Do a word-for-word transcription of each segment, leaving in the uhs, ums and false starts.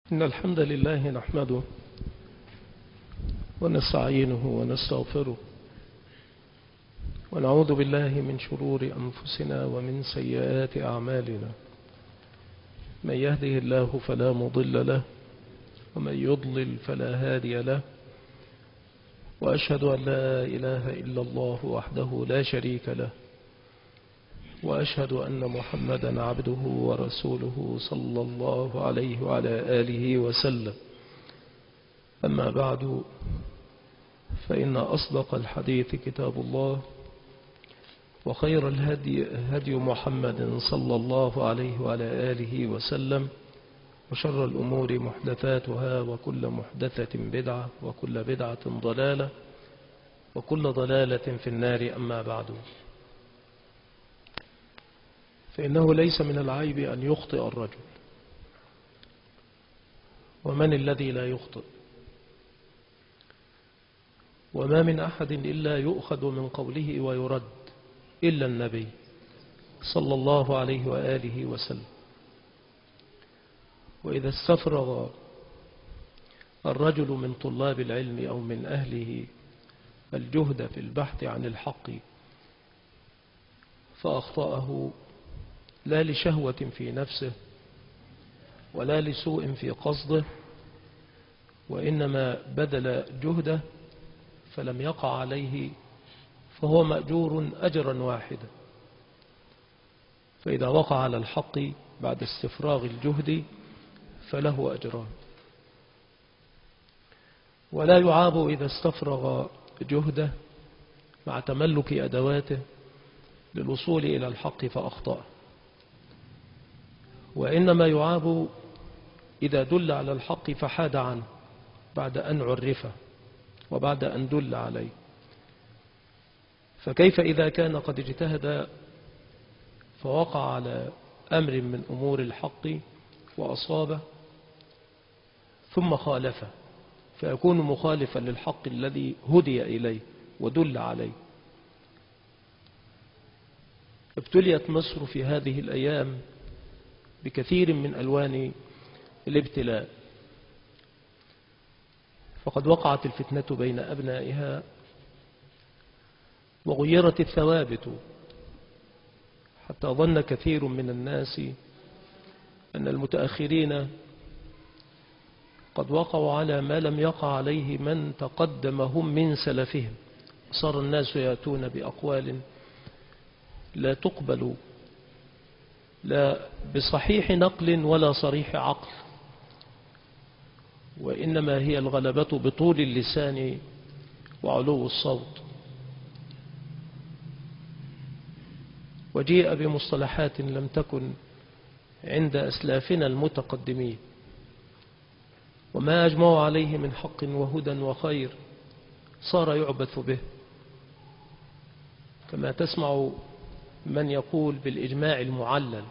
إن الحمد لله نحمده ونستعينه ونستغفره ونعوذ بالله من شرور أنفسنا ومن سيئات أعمالنا. من يهده الله فلا مضل له ومن يضلل فلا هادي له، وأشهد أن لا إله إلا الله وحده لا شريك له، وأشهد أن محمدا عبده ورسوله صلى الله عليه وعلى آله وسلم. أما بعد، فإن أصدق الحديث كتاب الله، وخير الهدي هدي محمد صلى الله عليه وعلى آله وسلم، وشر الأمور محدثاتها، وكل محدثة بدعة، وكل بدعة ضلالة، وكل ضلالة في النار. أما بعد، فإنه ليس من العيب أن يخطئ الرجل، ومن الذي لا يخطئ؟ وما من أحد إلا يؤخذ من قوله ويرد إلا النبي صلى الله عليه وآله وسلم. وإذا استفرغ الرجل من طلاب العلم أو من أهله الجهد في البحث عن الحق فأخطأه، لا لشهوة في نفسه ولا لسوء في قصده، وإنما بذل جهده فلم يقع عليه، فهو مأجور أجرا واحدا. فإذا وقع على الحق بعد استفراغ الجهد فله أجران، ولا يعاب إذا استفرغ جهده مع تملك أدواته للوصول إلى الحق فأخطأ، وإنما يعاب إذا دل على الحق فحاد عنه بعد أن عرفه وبعد أن دل عليه. فكيف إذا كان قد اجتهد فوقع على أمر من أمور الحق وأصابه ثم خالفه، فيكون مخالفا للحق الذي هدي إليه ودل عليه. ابتليت مصر في هذه الأيام بكثير من ألوان الابتلاء، فقد وقعت الفتنة بين أبنائها وغيرت الثوابت، حتى ظن كثير من الناس أن المتأخرين قد وقعوا على ما لم يقع عليه من تقدمهم من سلفهم. صار الناس يأتون بأقوال لا تقبل لا بصحيح نقل ولا صريح عقل، وإنما هي الغلبة بطول اللسان وعلو الصوت. وجيء بمصطلحات لم تكن عند أسلافنا المتقدمين، وما أجمعوا عليه من حق وهدى وخير صار يعبث به، كما تسمع من يقول بالإجماع المعلل،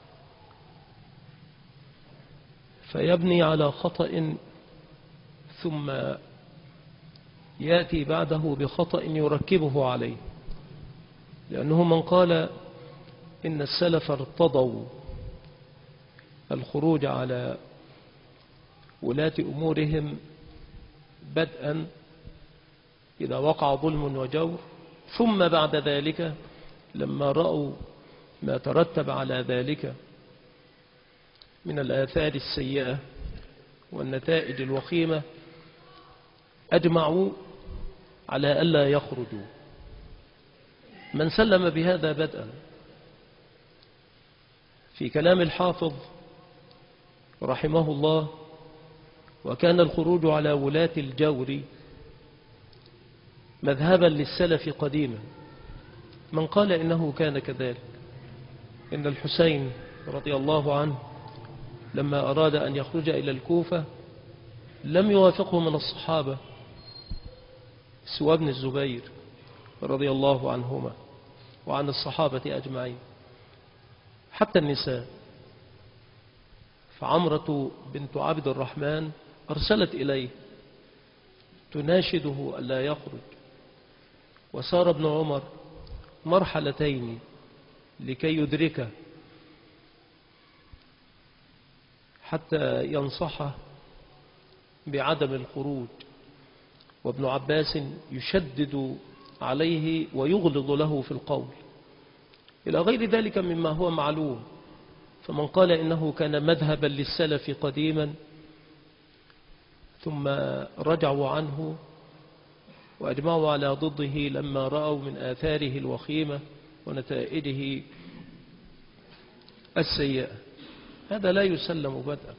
فيبني على خطأ ثم يأتي بعده بخطأ يركبه عليه، لأنه من قال إن السلف ارتضوا الخروج على ولاة أمورهم بدءا إذا وقع ظلم وجور، ثم بعد ذلك لما رأوا ما ترتب على ذلك من الآثار السيئة والنتائج الوخيمة أجمعوا على ألا يخرجوا. من سلم بهذا بدءا في كلام الحافظ رحمه الله: وكان الخروج على ولاة الجور مذهبا للسلف قديما. من قال إنه كان كذلك؟ إن الحسين رضي الله عنه لما أراد أن يخرج إلى الكوفة لم يوافقه من الصحابة سوى ابن الزبير رضي الله عنهما وعن الصحابة أجمعين، حتى النساء. فعمرة بنت عبد الرحمن أرسلت إليه تناشده ألا يخرج، وسار ابن عمر مرحلتين لكي يدركه حتى ينصحه بعدم الخروج، وابن عباس يشدد عليه ويغلظ له في القول، إلى غير ذلك مما هو معلوم. فمن قال إنه كان مذهبا للسلف قديما ثم رجعوا عنه وأجمعوا على ضده لما رأوا من آثاره الوخيمة ونتائجه السيئة، هذا لا يسلم بدءا.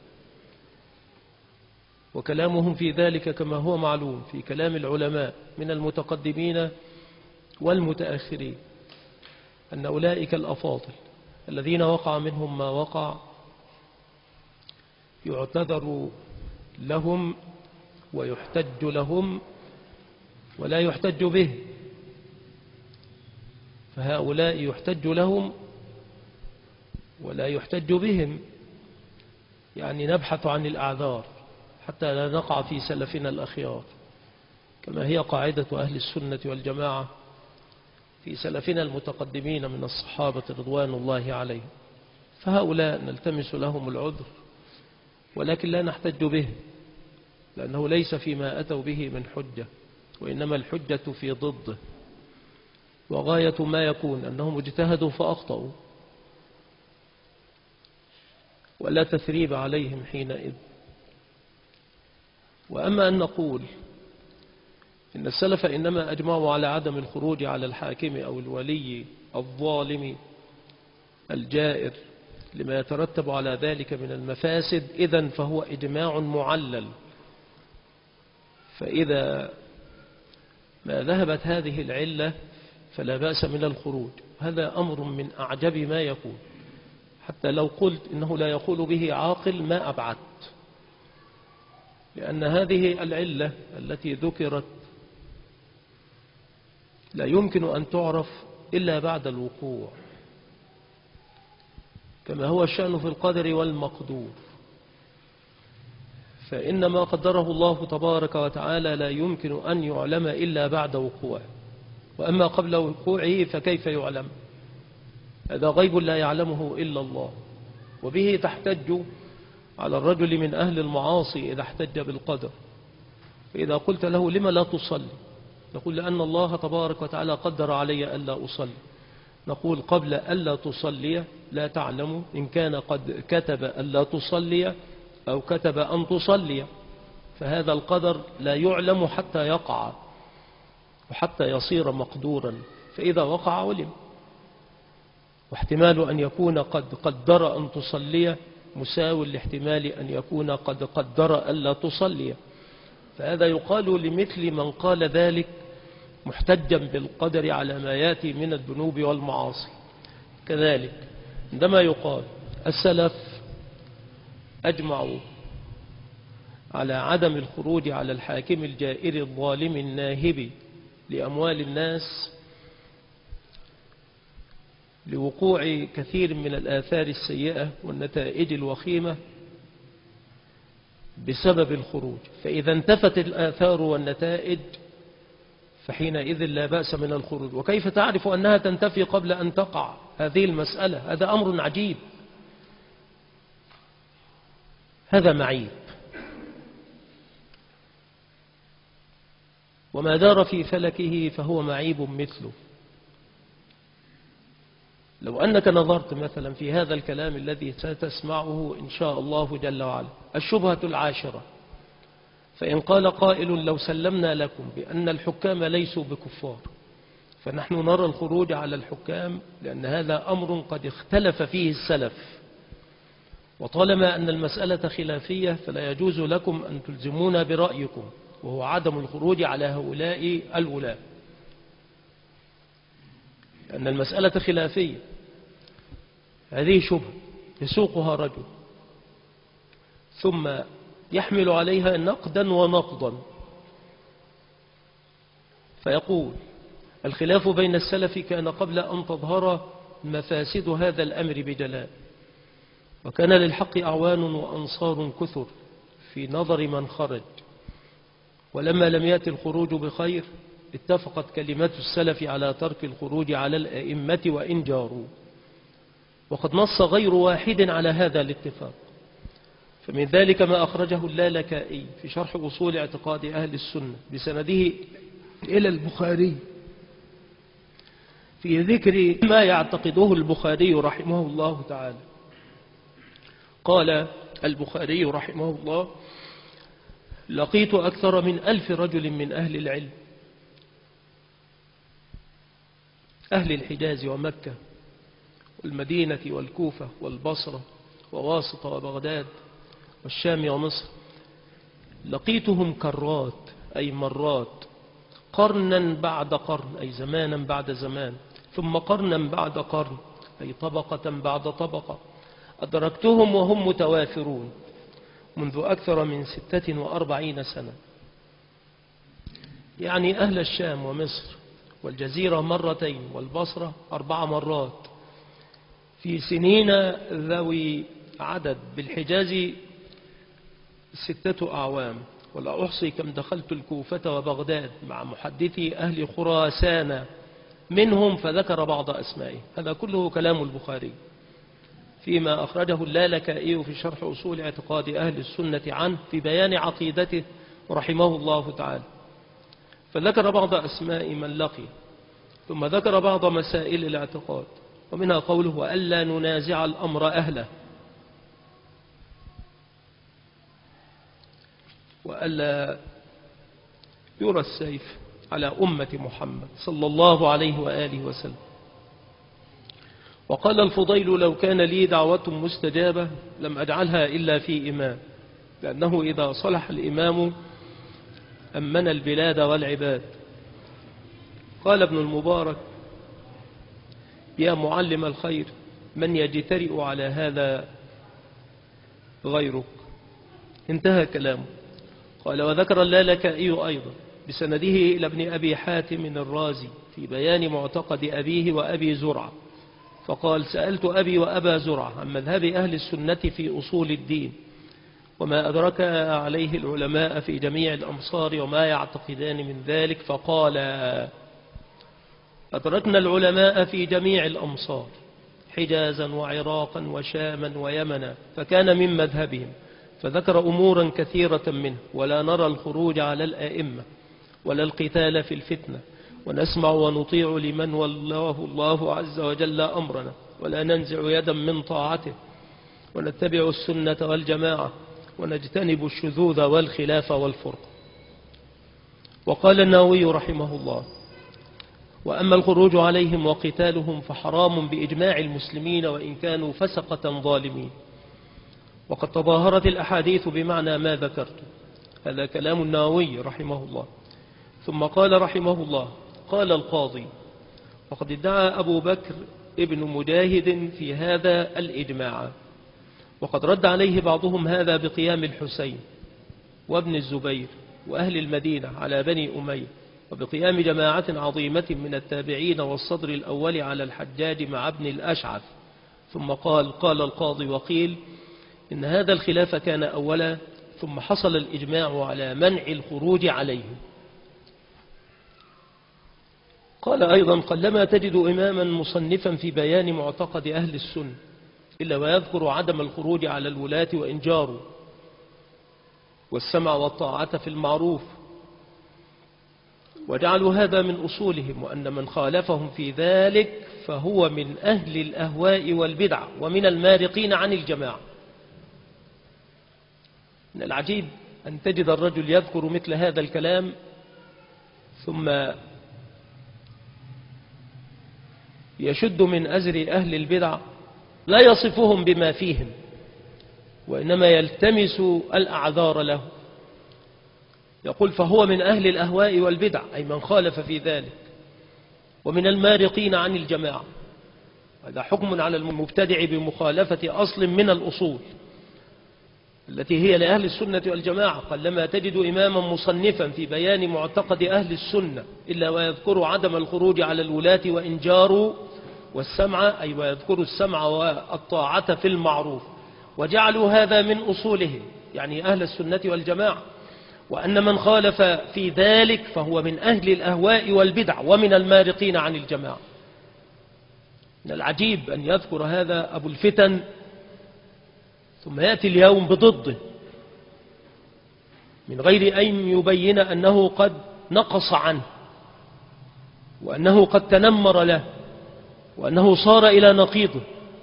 وكلامهم في ذلك كما هو معلوم في كلام العلماء من المتقدمين والمتأخرين، أن أولئك الأفاضل الذين وقع منهم ما وقع يعتذر لهم ويحتج لهم ولا يحتج به. فهؤلاء يحتج لهم ولا يحتج بهم، يعني نبحث عن الأعذار حتى لا نقع في سلفنا الأخيار، كما هي قاعدة أهل السنة والجماعة في سلفنا المتقدمين من الصحابة رضوان الله عليهم. فهؤلاء نلتمس لهم العذر ولكن لا نحتج به، لأنه ليس فيما أتوا به من حجة، وإنما الحجة في ضده، وغاية ما يكون أنهم اجتهدوا فأخطأوا ولا تثريب عليهم حينئذ. وأما أن نقول إن السلف إنما أجمعوا على عدم الخروج على الحاكم أو الولي الظالم الجائر لما يترتب على ذلك من المفاسد، إذن فهو إجماع معلل. فإذا ما ذهبت هذه العلة فلا بأس من الخروج. هذا أمر من أعجب ما يكون، حتى لو قلت إنه لا يقول به عاقل ما أبعدت، لأن هذه العلة التي ذكرت لا يمكن أن تعرف إلا بعد الوقوع، كما هو الشأن في القدر والمقدور. فإن ما قدره الله تبارك وتعالى لا يمكن أن يعلم إلا بعد وقوعه، وأما قبل وقوعه فكيف يعلم؟ هذا غيب لا يعلمه إلا الله. وبه تحتج على الرجل من أهل المعاصي إذا احتج بالقدر. فإذا قلت له لما لا تصلي؟ يقول لأن الله تبارك وتعالى قدر علي ألا أصلي. نقول قبل ألا تصلي لا تعلم إن كان قد كتب ألا تصلي أو كتب أن تصلي، فهذا القدر لا يعلم حتى يقع وحتى يصير مقدورا، فإذا وقع علم. واحتمال أن يكون قد قدر أن تصلي مساو لاحتمال أن يكون قد قدر ألا تصلي، فهذا يقال لمثل من قال ذلك محتجا بالقدر على ما يأتي من الذنوب والمعاصي. كذلك عندما يقال السلف أجمعوا على عدم الخروج على الحاكم الجائر الظالم الناهب لأموال الناس لوقوع كثير من الآثار السيئة والنتائج الوخيمة بسبب الخروج، فإذا انتفت الآثار والنتائج فحينئذ لا بأس من الخروج. وكيف تعرف أنها تنتفي قبل أن تقع هذه المسألة؟ هذا أمر عجيب، هذا معيب. وما دار في فلكه فهو معيب مثله. لو أنك نظرت مثلا في هذا الكلام الذي ستسمعه إن شاء الله جل وعلا، الشبهة العاشرة، فإن قال قائل لو سلمنا لكم بأن الحكام ليسوا بكفار، فنحن نرى الخروج على الحكام لأن هذا أمر قد اختلف فيه السلف، وطالما أن المسألة خلافية فلا يجوز لكم أن تلزمونا برأيكم، وهو عدم الخروج على هؤلاء الولاة، لأن المسألة خلافية. هذه شبهة يسوقها رجل ثم يحمل عليها نقدا ونقضا، فيقول الخلاف بين السلف كان قبل أن تظهر مفاسد هذا الأمر بجلاء، وكان للحق أعوان وأنصار كثر في نظر من خرج، ولما لم يأتي الخروج بخير اتفقت كلمات السلف على ترك الخروج على الأئمة وإن جاروا، وقد نص غير واحد على هذا الاتفاق. فمن ذلك ما أخرجه اللالكائي في شرح أصول اعتقاد أهل السنة بسنده إلى البخاري في ذكر ما يعتقده البخاري رحمه الله تعالى. قال البخاري رحمه الله: لقيت أكثر من ألف رجل من أهل العلم، أهل الحجاز ومكة والمدينة والكوفة والبصرة وواسطة وبغداد والشام ومصر، لقيتهم كرات أي مرات، قرنا بعد قرن أي زمانا بعد زمان، ثم قرنا بعد قرن أي طبقة بعد طبقة، أدركتهم وهم متوافرون منذ أكثر من ستة وأربعين سنة. يعني أهل الشام ومصر والجزيرة مرتين والبصرة أربع مرات في سنين ذوي عدد، بالحجاز ستة أعوام، ولا أحصي كم دخلت الكوفة وبغداد مع محدثي أهل خراسان منهم، فذكر بعض أسمائه. هذا كله كلام البخاري فيما أخرجه اللالكائي في شرح أصول اعتقاد أهل السنة عنه في بيان عقيدته رحمه الله تعالى، فذكر بعض أسماء من لقي، ثم ذكر بعض مسائل الاعتقاد، ومنها قوله: وألا ننازع الأمر أهله، وألا يرى السيف على أمة محمد صلى الله عليه وآله وسلم. وقال الفضيل: لو كان لي دعوة مستجابة لم أجعلها إلا في إمام، لأنه إذا صلح الإمام أمن البلاد والعباد. قال ابن المبارك: يا معلم الخير، من يجترئ على هذا غيرك؟ انتهى كلامه. قال: وذكر اللالكائي أيضا بسنده إلى ابن أبي حاتم الرازي في بيان معتقد أبيه وأبي زرعة، فقال: سألت أبي وأبا زرعة عن مذهب أهل السنة في أصول الدين وما أدرك عليه العلماء في جميع الأمصار وما يعتقدان من ذلك، فقال: أدركنا العلماء في جميع الأمصار حجازا وعراقا وشاما ويمنا، فكان من مذهبهم، فذكر أمورا كثيرة منه، ولا نرى الخروج على الآئمة ولا القتال في الفتنة، ونسمع ونطيع لمن والله الله عز وجل أمرنا، ولا ننزع يدا من طاعته، ونتبع السنة والجماعة، ونجتنب الشذوذ والخلاف والفرق. وقال النووي رحمه الله: وأما الخروج عليهم وقتالهم فحرام بإجماع المسلمين وإن كانوا فسقة ظالمين، وقد تظاهرت الأحاديث بمعنى ما ذكرت. هذا كلام النووي رحمه الله. ثم قال رحمه الله: قال القاضي: وقد ادعى أبو بكر ابن مجاهد في هذا الإجماع، وقد رد عليه بعضهم هذا بقيام الحسين وابن الزبير وأهل المدينة على بني أمية، وبقيام جماعة عظيمة من التابعين والصدر الأول على الحجاج مع ابن الأشعث. ثم قال: قال القاضي: وقيل إن هذا الخلاف كان أولا، ثم حصل الإجماع على منع الخروج عليه. قال أيضا: قلما تجد إماما مصنفا في بيان معتقد أهل السنة إلا ويذكر عدم الخروج على الولاة وإن جاروا، والسمع والطاعة في المعروف، وجعلوا هذا من أصولهم، وأن من خالفهم في ذلك فهو من أهل الأهواء والبدع ومن المارقين عن الجماعة. من العجيب أن تجد الرجل يذكر مثل هذا الكلام ثم يشد من أزر أهل البدع، لا يصفهم بما فيهم، وإنما يلتمس الأعذار له. يقول: فهو من أهل الأهواء والبدع، أي من خالف في ذلك، ومن المارقين عن الجماعة. هذا حكم على المبتدع بمخالفة أصل من الأصول التي هي لأهل السنة والجماعة. قلما تجد إماما مصنفا في بيان معتقد أهل السنة إلا ويذكر عدم الخروج على الولاة وإن جاروا، والسمع أي ويذكر السمع والطاعة في المعروف، وجعلوا هذا من أصولهم، يعني أهل السنة والجماعة، وأن من خالف في ذلك فهو من أهل الأهواء والبدع ومن المارقين عن الجماعة. من العجيب أن يذكر هذا أبو الفتن ثم يأتي اليوم بضده من غير أن يبين أنه قد نقص عنه وأنه قد تنمر له وأنه صار إلى نقيضه.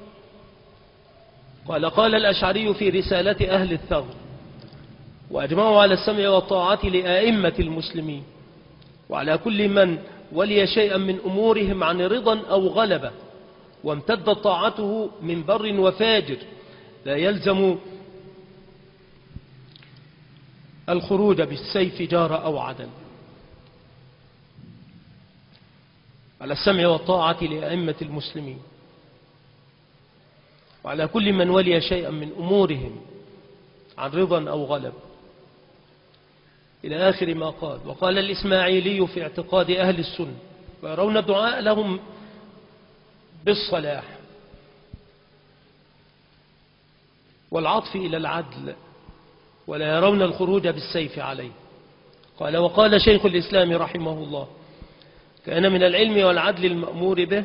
قال قال الأشعري في رسالة أهل الثغر: وأجمعوا على السمع والطاعة لآئمة المسلمين وعلى كل من ولي شيئا من أمورهم عن رضا أو غلبة وامتدت طاعته من بر وفاجر، لا يلزم الخروج بالسيف جار أو عدل. على السمع والطاعة لأئمة المسلمين وعلى كل من ولي شيئا من أمورهم عن رضا أو غلب، إلى آخر ما قال. وقال الإسماعيلي في اعتقاد أهل السنة: ويرون الدعاء لهم بالصلاح والعطف إلى العدل ولا يرون الخروج بالسيف عليه. قال وقال شيخ الإسلام رحمه الله: كان من العلم والعدل المأمور به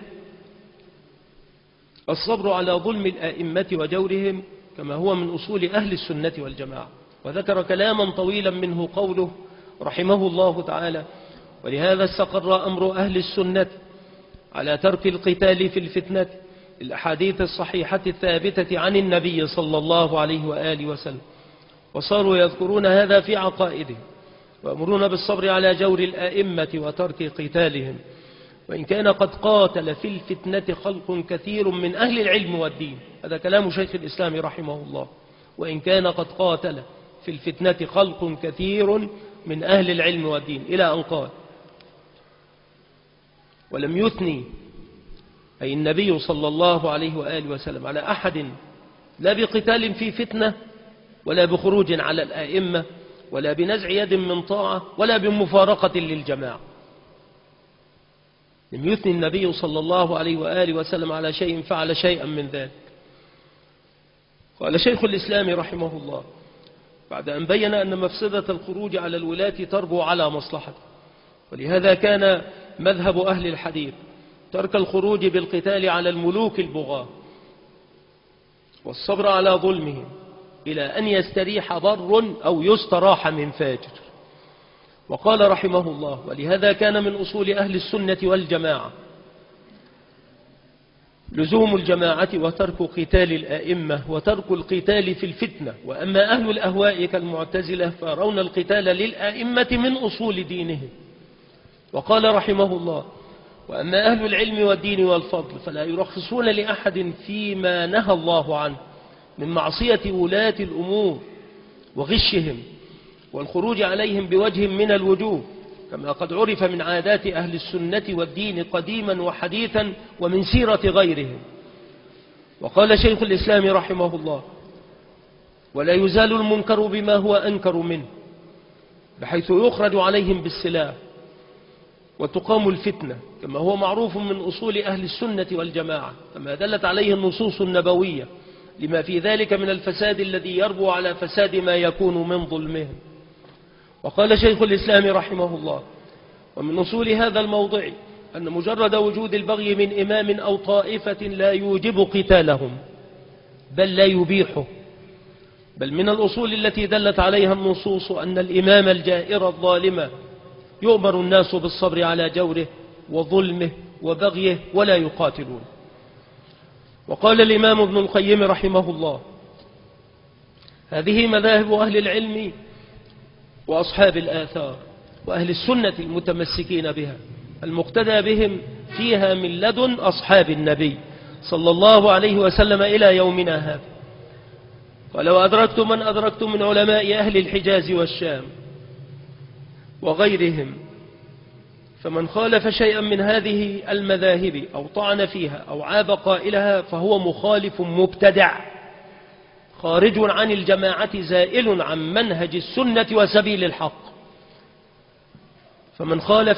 الصبر على ظلم الآئمة وجورهم، كما هو من أصول أهل السنة والجماعة. وذكر كلاما طويلا منه قوله رحمه الله تعالى: ولهذا استقر أمر أهل السنة على ترك القتال في الفتنة، الأحاديث الصحيحة الثابتة عن النبي صلى الله عليه وآله وسلم، وصاروا يذكرون هذا في عقائدهم ويأمرون بالصبر على جور الآئمة وترك قتالهم، وإن كان قد قاتل في الفتنة خلق كثير من أهل العلم والدين. هذا كلام شيخ الإسلام رحمه الله: وإن كان قد قاتل في الفتنة خلق كثير من أهل العلم والدين، إلى أن قال: ولم يثني أي النبي صلى الله عليه وآله وسلم على أحد لا بقتال في فتنة ولا بخروج على الآئمة ولا بنزع يد من طاعة ولا بمفارقة للجماعة. لم يثني النبي صلى الله عليه وآله وسلم على شيء فعل شيئا من ذلك. قال شيخ الإسلام رحمه الله بعد أن بين أن مفسدة الخروج على الولاة تربو على مصلحته، ولهذا كان مذهب أهل الحديث ترك الخروج بالقتال على الملوك البغاة والصبر على ظلمهم إلى أن يستريح بر أو يستراح من فاجر. وقال رحمه الله: ولهذا كان من أصول أهل السنة والجماعة لزوم الجماعة وترك قتال الآئمة وترك القتال في الفتنة. وأما أهل الأهواء كالمعتزلة فيرون القتال للآئمة من أصول دينهم. وقال رحمه الله: وأما أهل العلم والدين والفضل فلا يرخصون لأحد فيما نهى الله عنه من معصية ولاة الأمور وغشهم والخروج عليهم بوجه من الوجوه، كما قد عرف من عادات أهل السنة والدين قديما وحديثا ومن سيرة غيرهم. وقال شيخ الإسلام رحمه الله: ولا يزال المنكر بما هو أنكر منه، بحيث يخرج عليهم بالسلاح وتقام الفتنة، كما هو معروف من أصول أهل السنة والجماعة، كما دلت عليه النصوص النبوية، لما في ذلك من الفساد الذي يربو على فساد ما يكون من ظلمهم. وقال شيخ الإسلام رحمه الله: ومن أصول هذا الموضع أن مجرد وجود البغي من إمام أو طائفة لا يوجب قتالهم بل لا يبيحه، بل من الأصول التي دلت عليها النصوص أن الإمام الجائر الظالم يؤمر الناس بالصبر على جوره وظلمه وبغيه ولا يقاتلون. وقال الإمام ابن القيم رحمه الله: هذه مذاهب أهل العلم وأصحاب الآثار وأهل السنة المتمسكين بها المقتدى بهم فيها من لدن أصحاب النبي صلى الله عليه وسلم إلى يومنا هذا. قال: وأدركت من أدركت من علماء أهل الحجاز والشام وغيرهم، فمن خالف شيئا من هذه المذاهب أو طعن فيها أو عاب قائلها فهو مخالف مبتدع خارج عن الجماعة زائل عن منهج السنة وسبيل الحق. فمن خالف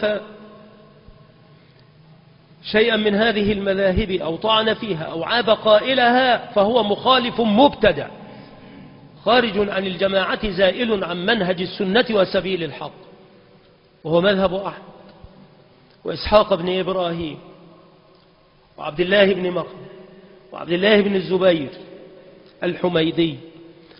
شيئا من هذه المذاهب أو طعن فيها أو عاب قائلها فهو مخالف مبتدع خارج عن الجماعة زائل عن منهج السنة وسبيل الحق، وهو مذهب أحمد وإسحاق بن إبراهيم وعبد الله بن مقدم وعبد الله بن الزبير الحميدي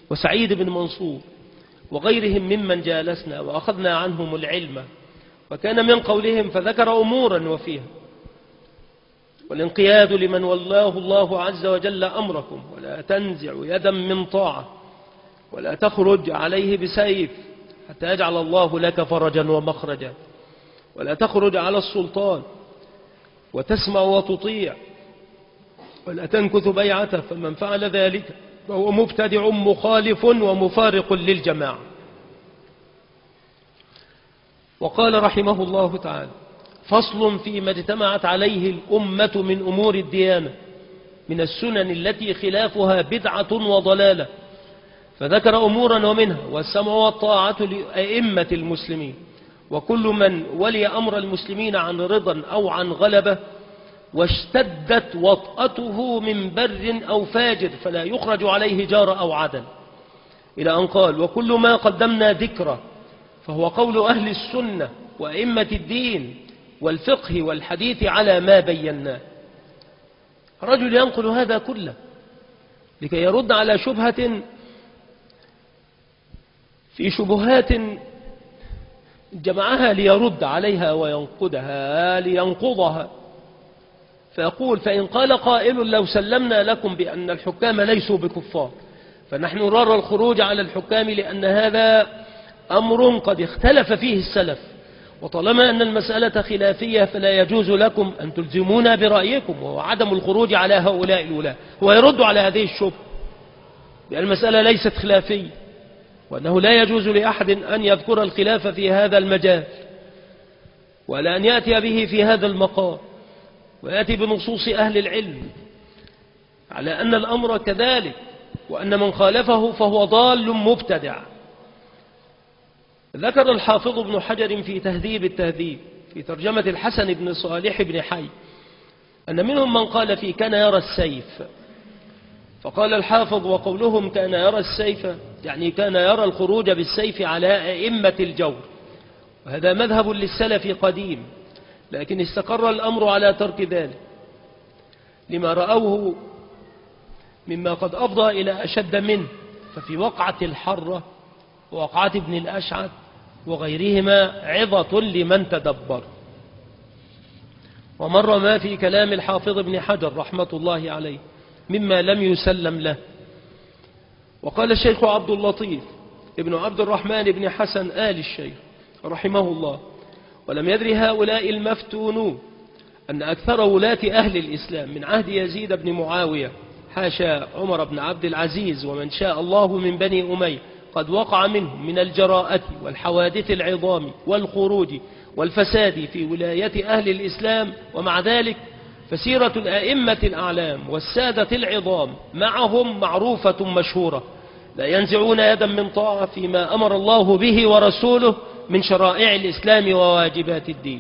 وسعيد بن منصور وغيرهم ممن جالسنا وأخذنا عنهم العلم. وكان من قولهم فذكر أمورا وفيها والانقياد لمن والله الله عز وجل أمركم، ولا تنزع يدا من طاعة، ولا تخرج عليه بسيف حتى يجعل الله لك فرجا ومخرجا، ولا تخرج على السلطان وتسمع وتطيع، ولا تنكث بيعته، فمن فعل ذلك فهو مبتدع مخالف ومفارق للجماعة. وقال رحمه الله تعالى: فصل فيما اجتمعت عليه الأمة من أمور الديانة من السنن التي خلافها بدعة وضلالة، فذكر أمورا ومنها والسمع والطاعة لأئمة المسلمين، وكل من ولي أمر المسلمين عن رضا أو عن غلبة واشتدت وطأته من بر أو فاجر فلا يخرج عليه جار أو عدل، إلى أن قال: وكل ما قدمنا ذكره فهو قول أهل السنة وأئمة الدين والفقه والحديث على ما بيناه. رجل ينقل هذا كله لكي يرد على شبهة في شبهات جمعها ليرد عليها وينقدها لينقضها، فيقول: فإن قال قائل لو سلمنا لكم بأن الحكام ليسوا بكفار فنحن نرى الخروج على الحكام لأن هذا أمر قد اختلف فيه السلف، وطالما أن المسألة خلافية فلا يجوز لكم أن تلزمونا برأيكم وهو عدم الخروج على هؤلاء الولاة. هو يرد على هذه الشبهة بأن المسألة ليست خلافية، وأنه لا يجوز لأحد أن يذكر الخلاف في هذا المجال ولا أن يأتي به في هذا المقام، ويأتي بنصوص أهل العلم على أن الأمر كذلك، وأن من خالفه فهو ضال مبتدع. ذكر الحافظ ابن حجر في تهذيب التهذيب في ترجمة الحسن بن صالح بن حي أن منهم من قال في كان يرى السيف، فقال الحافظ: وقولهم كان يرى السيف يعني كان يرى الخروج بالسيف على أئمة الجور، وهذا مذهب للسلف قديم، لكن استقر الأمر على ترك ذلك لما رأوه مما قد أفضى إلى أشد منه، ففي وقعة الحرة ووقعة ابن الأشعث وغيرهما عظة لمن تدبر. ومر ما في كلام الحافظ ابن حجر رحمة الله عليه مما لم يسلم له. وقال الشيخ عبد اللطيف ابن عبد الرحمن بن حسن آل الشيخ رحمه الله: ولم يدري هؤلاء المفتونون أن أكثر ولاة أهل الإسلام من عهد يزيد بن معاوية حاشا عمر بن عبد العزيز ومن شاء الله من بني أمية قد وقع منهم من الجراءة والحوادث العظام والخروج والفساد في ولاية أهل الإسلام، ومع ذلك فسيرة الأئمة الأعلام والسادة العظام معهم معروفة مشهورة، لا ينزعون يدا من طاعة فيما أمر الله به ورسوله من شرائع الإسلام وواجبات الدين.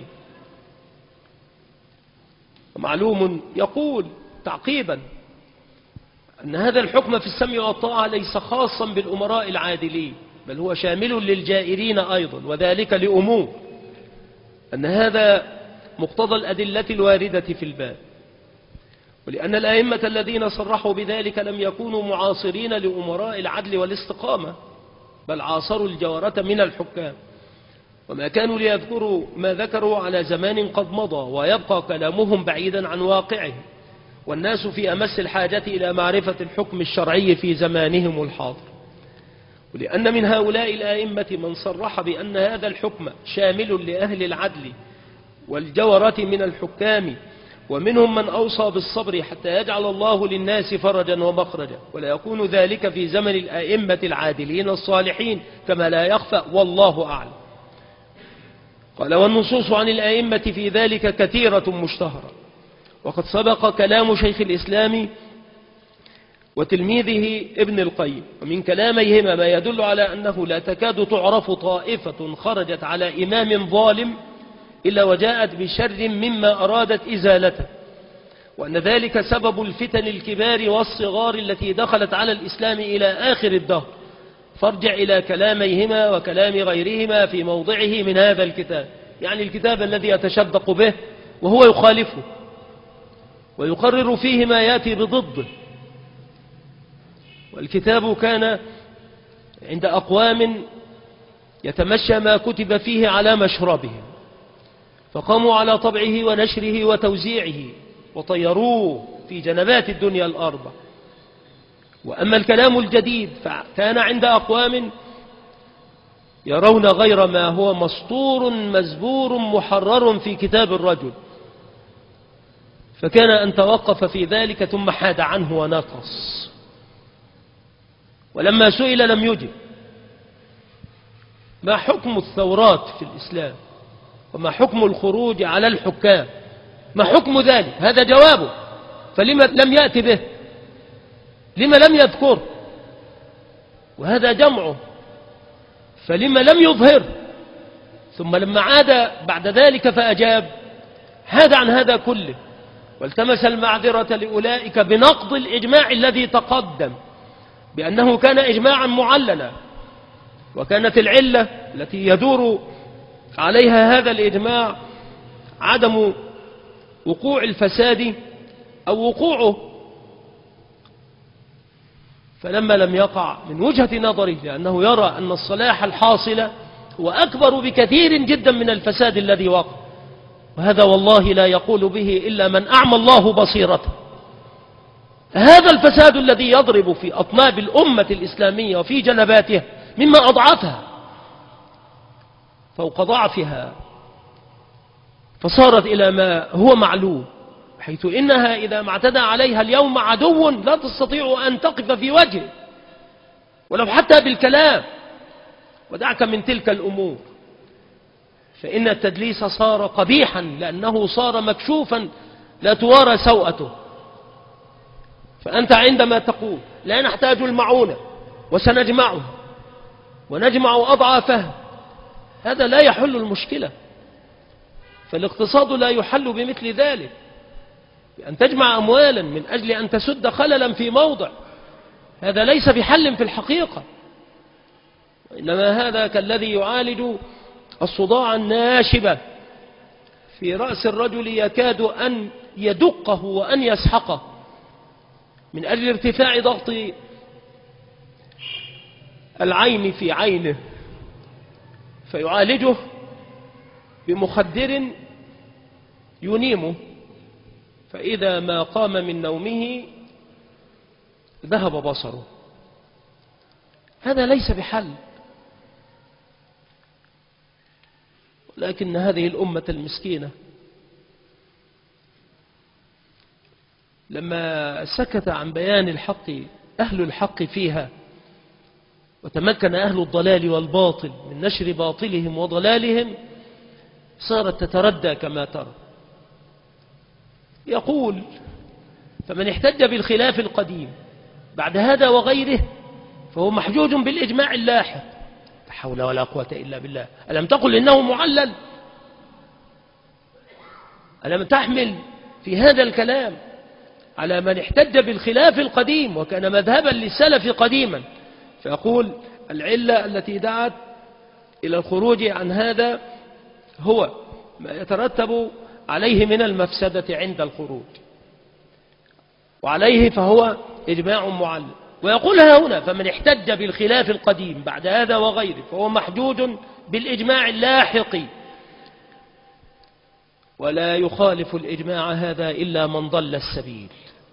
ومعلوم يقول تعقيبا أن هذا الحكم في السمع والطاعة ليس خاصا بالأمراء العادلين، بل هو شامل للجائرين أيضا، وذلك لأمور أن هذا مقتضى الأدلة الواردة في الباب، ولأن الأئمة الذين صرحوا بذلك لم يكونوا معاصرين لأمراء العدل والاستقامة، بل عاصروا الجورة من الحكام، وما كانوا ليذكروا ما ذكروا على زمان قد مضى، ويبقى كلامهم بعيدا عن واقعه، والناس في أمس الحاجة إلى معرفة الحكم الشرعي في زمانهم الحاضر. ولأن من هؤلاء الآئمة من صرح بأن هذا الحكم شامل لأهل العدل والجورة من الحكام، ومنهم من أوصى بالصبر حتى يجعل الله للناس فرجا ومخرجا، ولا يكون ذلك في زمن الآئمة العادلين الصالحين كما لا يخفى، والله أعلم. قال: والنصوص عن الآئمة في ذلك كثيرة مشتهرة، وقد سبق كلام شيخ الإسلام وتلميذه ابن القيم، ومن كلاميهما ما يدل على أنه لا تكاد تعرف طائفة خرجت على إمام ظالم إلا وجاءت بشر مما أرادت إزالته، وأن ذلك سبب الفتن الكبار والصغار التي دخلت على الإسلام إلى آخر الدهر. فارجع إلى كلاميهما وكلام غيرهما في موضعه من هذا الكتاب، يعني الكتاب الذي يتشدق به وهو يخالفه ويقرر فيه ما يأتي بضده. والكتاب كان عند أقوام يتمشى ما كتب فيه على مشربهم، فقاموا على طبعه ونشره وتوزيعه وطيروه في جنبات الدنيا الأربع. وأما الكلام الجديد فكان عند أقوام يرون غير ما هو مسطور مزبور محرر في كتاب الرجل، فكان أن توقف في ذلك ثم حاد عنه ونقص. ولما سئل لم يجب. ما حكم الثورات في الإسلام وما حكم الخروج على الحكام؟ ما حكم ذلك؟ هذا جوابه، فلما لم يأتي به؟ لما لم يذكر؟ وهذا جمعه، فلما لم يظهر؟ ثم لما عاد بعد ذلك فأجاب حاد عن هذا كله، والتمس المعذرة لأولئك بنقض الإجماع الذي تقدم بأنه كان إجماعا معللا، وكانت العلة التي يدور عليها هذا الإجماع عدم وقوع الفساد أو وقوعه. فلما لم يقع من وجهة نظره، لأنه يرى أن الصلاح الحاصل هو أكبر بكثير جدا من الفساد الذي وقع، وهذا والله لا يقول به إلا من أعمى الله بصيرته. هذا الفساد الذي يضرب في أطناب الأمة الإسلامية وفي جنباتها مما أضعفها فوق ضعفها، فصارت إلى ما هو معلوم، حيث إنها إذا ما اعتدى عليها اليوم عدو لا تستطيع أن تقف في وجهه ولو حتى بالكلام. ودعك من تلك الأمور، فإن التدليس صار قبيحا لأنه صار مكشوفا لا توارى سوءته. فأنت عندما تقول لا نحتاج المعونة وسنجمعها ونجمع أضعافها، هذا لا يحل المشكلة، فالاقتصاد لا يحل بمثل ذلك، بأن تجمع أموالا من أجل أن تسد خللا في موضع، هذا ليس بحل في الحقيقة، وإنما هذا كالذي يعالج الصداع الناشبة في رأس الرجل يكاد أن يدقه وأن يسحقه من أجل ارتفاع ضغط العين في عينه، فيعالجه بمخدر ينيمه، فإذا ما قام من نومه ذهب بصره. هذا ليس بحل، لكن هذه الأمة المسكينة لما سكت عن بيان الحق أهل الحق فيها، وتمكن أهل الضلال والباطل من نشر باطلهم وضلالهم، صارت تتردى كما ترى. يقول فمن احتج بالخلاف القديم بعد هذا وغيره فهو محجوج بالإجماع اللاحق. لا حول ولا قوة إلا بالله. ألم تقل إنه معلل؟ ألم تحمل في هذا الكلام على من احتج بالخلاف القديم وكان مذهبا للسلف قديما؟ فيقول العلة التي دعت إلى الخروج عن هذا هو ما يترتب عليه من المفسدة عند الخروج، وعليه فهو إجماع معلل. ويقول هنا فمن احتج بالخلاف القديم بعد هذا وغيره فهو محجوج بالإجماع اللاحق، ولا يخالف الإجماع هذا إلا من ضل السبيل.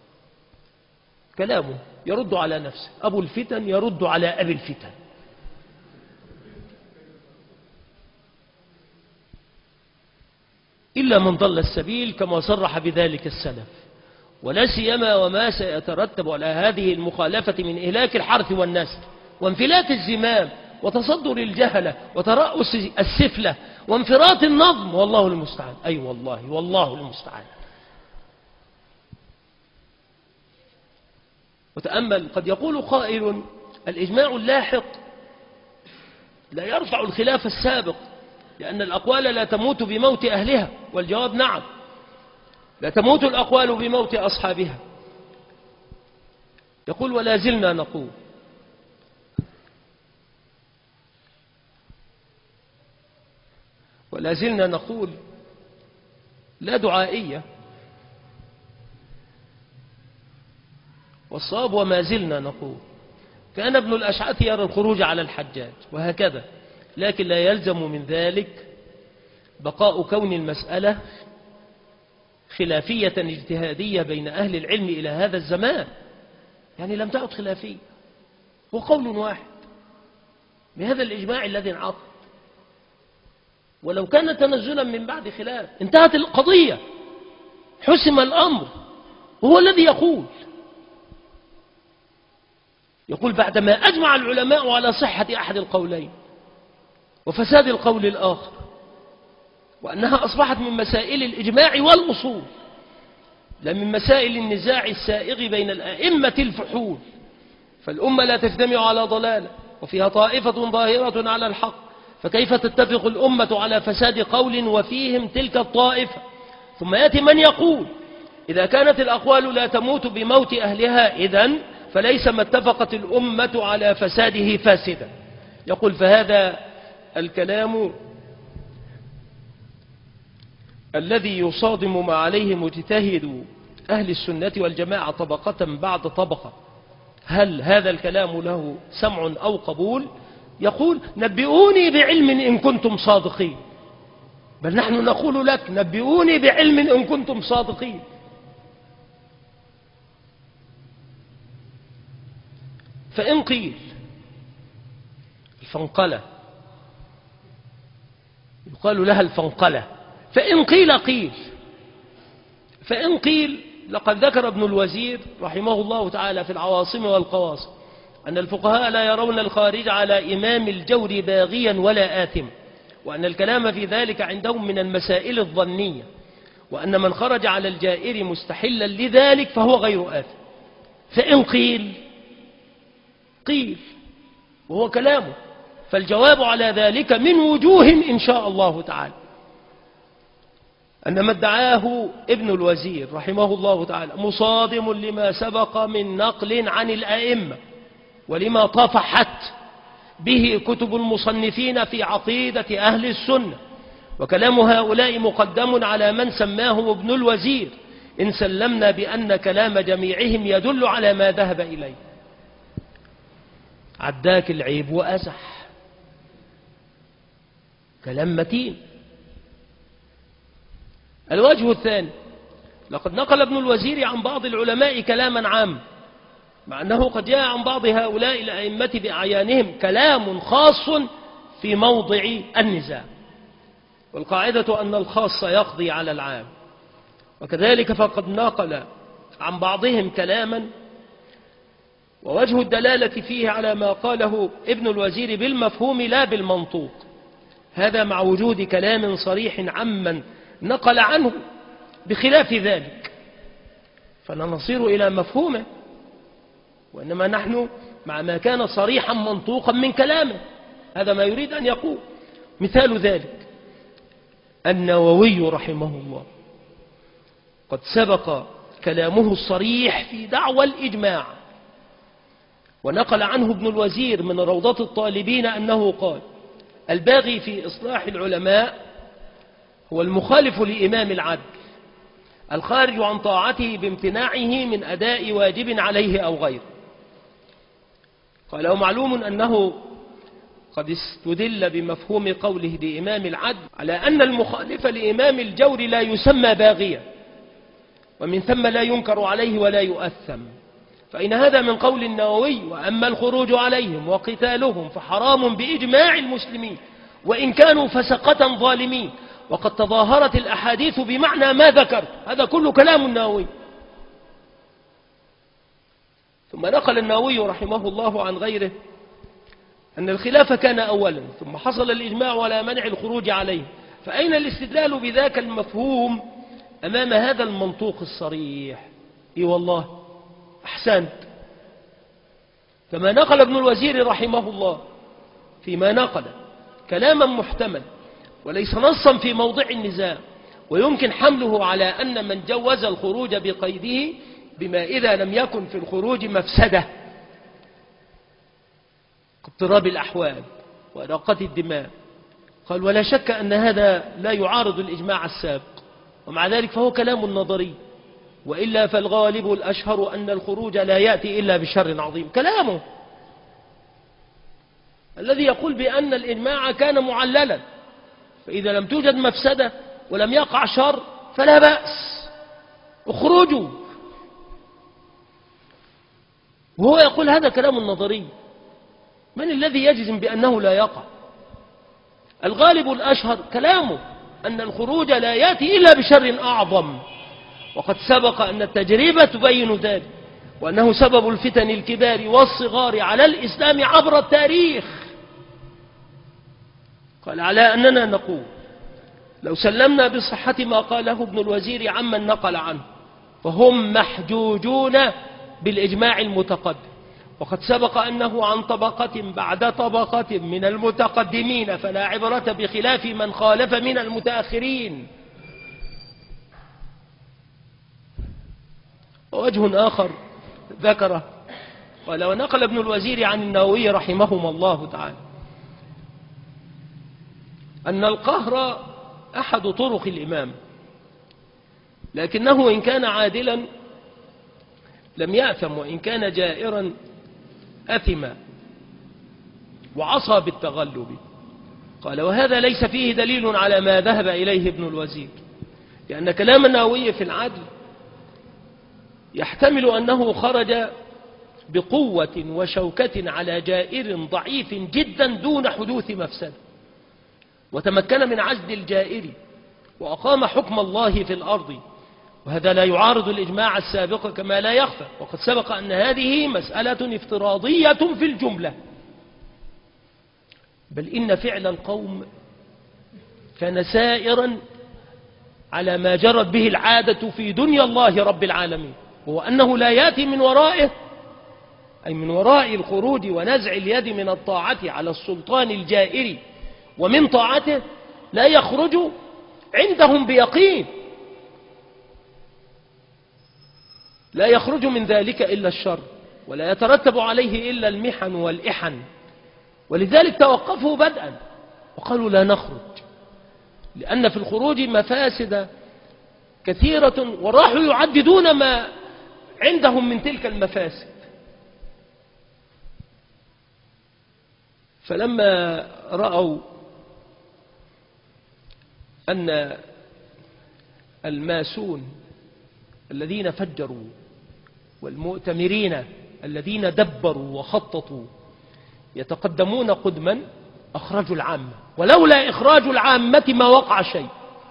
كلامه يرد على نفسه، أبو الفتن يرد على أبي الفتن. إلا من ضل السبيل كما صرح بذلك السلف، ولا سيما وما سيترتب على هذه المخالفة من إهلاك الحرث والنسل وانفلات الزمام وتصدر الجهلة وترأس السفلة وانفراط النظم، والله المستعان. أي أيوة والله والله المستعان. وتأمل، قد يقول قائل الإجماع اللاحق لا يرفع الخلاف السابق لأن الأقوال لا تموت بموت أهلها، والجواب نعم، لا تموت الأقوال بموت أصحابها. يقول ولا زلنا نقول ولا زلنا نقول لا دعائية، والصواب وما زلنا نقول كان ابن الأشعث يرى الخروج على الحجاج وهكذا، لكن لا يلزم من ذلك بقاء كون المسألة خلافية اجتهادية بين أهل العلم إلى هذا الزمان، يعني لم تعد خلافية، هو قول واحد بهذا الإجماع الذي انعقد، ولو كان تنزلا من بعد خلاف انتهت القضية، حسم الأمر، وهو الذي يقول يقول بعدما أجمع العلماء على صحة أحد القولين وفساد القول الآخر، وأنها أصبحت من مسائل الإجماع والأصول لا من مسائل النزاع السائغ بين الأئمة الفحول، فالأمة لا تجتمع على ضلالة وفيها طائفة ظاهرة على الحق، فكيف تتفق الأمة على فساد قول وفيهم تلك الطائفة؟ ثم يأتي من يقول إذا كانت الأقوال لا تموت بموت أهلها إذن فليس ما اتفقت الأمة على فساده فاسدا. يقول فهذا الكلام الذي يصادم ما عليه مجتهد أهل السنة والجماعة طبقة بعد طبقة، هل هذا الكلام له سمع أو قبول؟ يقول نبئوني بعلم إن كنتم صادقين، بل نحن نقول لك نبئوني بعلم إن كنتم صادقين. فإن قيل الفنقلة، يقال لها الفنقلة، فإن قيل قيل فإن قيل لقد ذكر ابن الوزير رحمه الله تعالى في العواصم والقواصم أن الفقهاء لا يرون الخارج على إمام الجور باغيا ولا آثم، وأن الكلام في ذلك عندهم من المسائل الظنية، وأن من خرج على الجائر مستحلا لذلك فهو غير آثم. فإن قيل قيل وهو كلامه، فالجواب على ذلك من وجوه إن شاء الله تعالى، أن ما ادعاه ابن الوزير رحمه الله تعالى مصادم لما سبق من نقل عن الأئمة ولما طفحت به كتب المصنفين في عقيدة أهل السنة، وكلام هؤلاء مقدم على من سماه ابن الوزير إن سلمنا بأن كلام جميعهم يدل على ما ذهب إليه. عداك العيب وأزح، كلام متين. الوجه الثاني، لقد نقل ابن الوزير عن بعض العلماء كلاما عام، مع أنه قد جاء عن بعض هؤلاء الأئمة بأعيانهم كلام خاص في موضع النزاع، والقاعدة أن الخاص يقضي على العام، وكذلك فقد نقل عن بعضهم كلاما ووجه الدلالة فيه على ما قاله ابن الوزير بالمفهوم لا بالمنطوق، هذا مع وجود كلام صريح عمن نقل عنه بخلاف ذلك، فلا نصير إلى مفهومه، وإنما نحن مع ما كان صريحا منطوقا من كلامه، هذا ما يريد أن يقول. مثال ذلك النووي رحمه الله قد سبق كلامه الصريح في دعوى الإجماع، ونقل عنه ابن الوزير من روضة الطالبين أنه قال الباغي في إصلاح العلماء هو المخالف لإمام العدل الخارج عن طاعته بامتناعه من أداء واجب عليه أو غيره. قال ومعلوم أنه قد استدل بمفهوم قوله لإمام العدل على أن المخالف لإمام الجور لا يسمى باغيا، ومن ثم لا ينكر عليه ولا يؤثم، فإن هذا من قول النووي وأما الخروج عليهم وقتالهم فحرام بإجماع المسلمين وإن كانوا فسقة ظالمين، وقد تظاهرت الأحاديث بمعنى ما ذكرت، هذا كله كلام النووي. ثم نقل النووي رحمه الله عن غيره أن الخلاف كان أولا ثم حصل الإجماع على منع الخروج عليه، فأين الاستدلال بذاك المفهوم أمام هذا المنطوق الصريح؟ إي والله أحسنت. كما نقل ابن الوزير رحمه الله فيما نقل كلاما محتمل وليس نصا في موضع النزاع، ويمكن حمله على أن من جوز الخروج بقيده بما إذا لم يكن في الخروج مفسدة اضطراب الأحوال وإراقة الدماء، قال ولا شك أن هذا لا يعارض الإجماع السابق، ومع ذلك فهو كلام نظري، وإلا فالغالب الأشهر أن الخروج لا يأتي إلا بشر عظيم، كلامه الذي يقول بأن الإجماع كان معللا، فإذا لم توجد مفسدة ولم يقع شر فلا بأس، اخرجوا. وهو يقول هذا كلام نظري، من الذي يجزم بأنه لا يقع؟ الغالب الأشهر كلامه أن الخروج لا يأتي إلا بشر أعظم، وقد سبق أن التجربة تبين ذلك، وأنه سبب الفتن الكبار والصغار على الإسلام عبر التاريخ. قال على أننا نقول لو سلمنا بصحة ما قاله ابن الوزير عمن نقل عنه فهم محجوجون بالإجماع المتقدم، وقد سبق أنه عن طبقة بعد طبقة من المتقدمين، فلا عبرة بخلاف من خالف من المتأخرين. ووجه آخر ذكره قال ونقل ابن الوزير عن النووي رحمهما الله تعالى أن القهر أحد طرق الإمام، لكنه إن كان عادلا لم يأثم، وإن كان جائرا أثم وعصى بالتغلب. قال وهذا ليس فيه دليل على ما ذهب إليه ابن الوزير، لأن كلام النووي في العدل يحتمل أنه خرج بقوة وشوكة على جائر ضعيف جدا دون حدوث مفسد، وتمكن من عزل الجائر وأقام حكم الله في الأرض، وهذا لا يعارض الإجماع السابق كما لا يخفى، وقد سبق أن هذه مسألة افتراضية في الجملة، بل إن فعل القوم كان سائرا على ما جرت به العادة في دنيا الله رب العالمين، وهو أنه لا يأتي من ورائه، أي من وراء الخروج ونزع اليد من الطاعة على السلطان الجائر ومن طاعته، لا يخرج عندهم بيقين، لا يخرج من ذلك إلا الشر، ولا يترتب عليه إلا المحن والإحن. ولذلك توقفوا بدءا وقالوا لا نخرج، لأن في الخروج مفاسد كثيرة، وراحوا يعددون ما عندهم من تلك المفاسد. فلما رأوا أن الماسون الذين فجروا والمؤتمرين الذين دبروا وخططوا يتقدمون قدما أخرجوا العامة، ولولا إخراج العامة ما وقع شيء،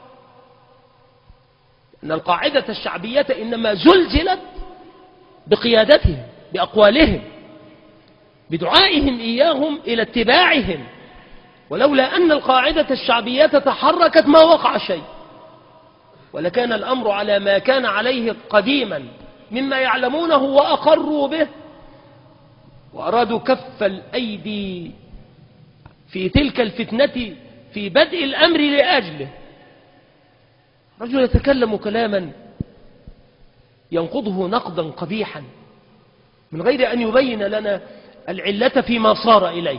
أن القاعدة الشعبية إنما زلزلت بقيادتهم، بأقوالهم، بدعائهم إياهم إلى اتباعهم، ولولا أن القاعدة الشعبية تحركت ما وقع شيء، ولكان الأمر على ما كان عليه قديما مما يعلمونه وأقروا به، وأرادوا كف الأيدي في تلك الفتنة في بدء الأمر لأجله. رجل يتكلم كلاما ينقضه نقدا قبيحا من غير أن يبين لنا العلة فيما صار إليه.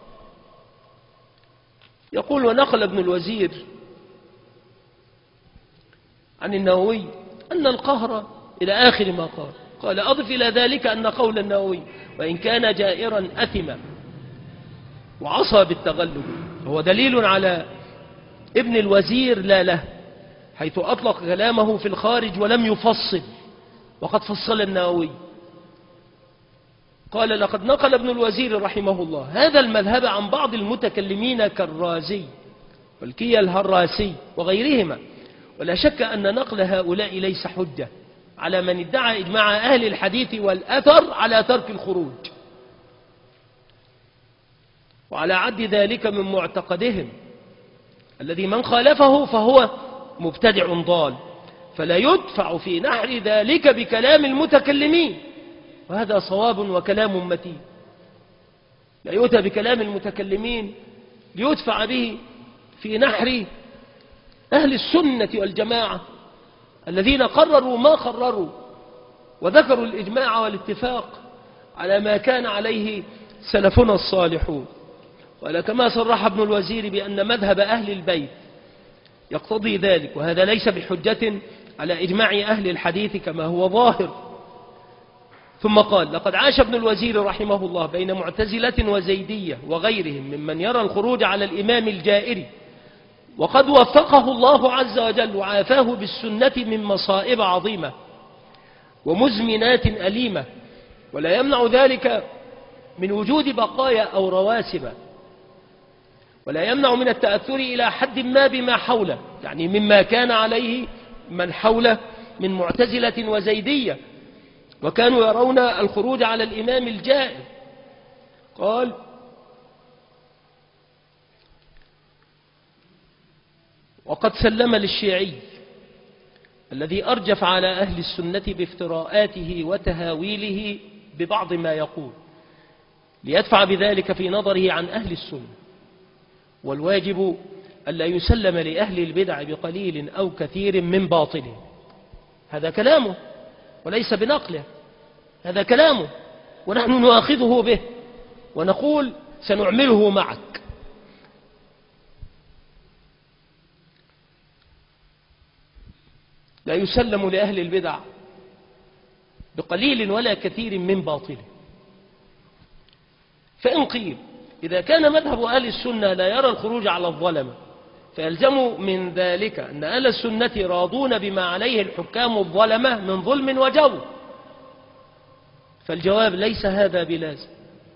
يقول ونقل ابن الوزير عن النووي أن القهر إلى آخر ما قال. قال أضف إلى ذلك أن قول النووي وإن كان جائرا أثما وعصى بالتغلب هو دليل على ابن الوزير لا له، حيث أطلق كلامه في الخارج ولم يفصل، وقد فصل النووي. قال لقد نقل ابن الوزير رحمه الله هذا المذهب عن بعض المتكلمين كالرازي والكي الهراسي وغيرهما، ولا شك أن نقل هؤلاء ليس حجة على من ادعى إجماع أهل الحديث والأثر على ترك الخروج، وعلى عد ذلك من معتقدهم الذي من خالفه فهو مبتدع ضال، فلا يدفع في نحر ذلك بكلام المتكلمين، وهذا صواب وكلام متين. لا يؤتى بكلام المتكلمين ليدفع به في نحر أهل السنة والجماعة الذين قرروا ما قرروا وذكروا الإجماع والاتفاق على ما كان عليه سلفنا الصالحون. ولكما صرح ابن الوزير بأن مذهب أهل البيت يقتضي ذلك، وهذا ليس بحجة على إجماع أهل الحديث كما هو ظاهر، ثم قال: لقد عاش ابن الوزير رحمه الله بين معتزلة وزيدية وغيرهم ممن يرى الخروج على الإمام الجائر، وقد وفقه الله عز وجل وعافاه بالسنة من مصائب عظيمة ومزمنات أليمة، ولا يمنع ذلك من وجود بقايا أو رواسب، ولا يمنع من التأثر إلى حد ما بما حوله، يعني مما كان عليه من حوله من معتزلة وزيدية، وكانوا يرون الخروج على الإمام الجائر. قال: وقد سلم للشيعي الذي أرجف على أهل السنة بافتراءاته وتهاويله ببعض ما يقول، ليدفع بذلك في نظره عن أهل السنة، والواجب ألا يسلم لأهل البدع بقليل أو كثير من باطله. هذا كلامه وليس بنقله، هذا كلامه، ونحن نؤاخذه به ونقول سنعمله معك. لا يسلم لأهل البدع بقليل ولا كثير من باطله. فإن قيل إذا كان مذهب أهل السنة لا يرى الخروج على الظلمة، فيلزم من ذلك أن أهل السنة راضون بما عليه الحكام الظلمة من ظلم وجور. فالجواب: ليس هذا بلازم.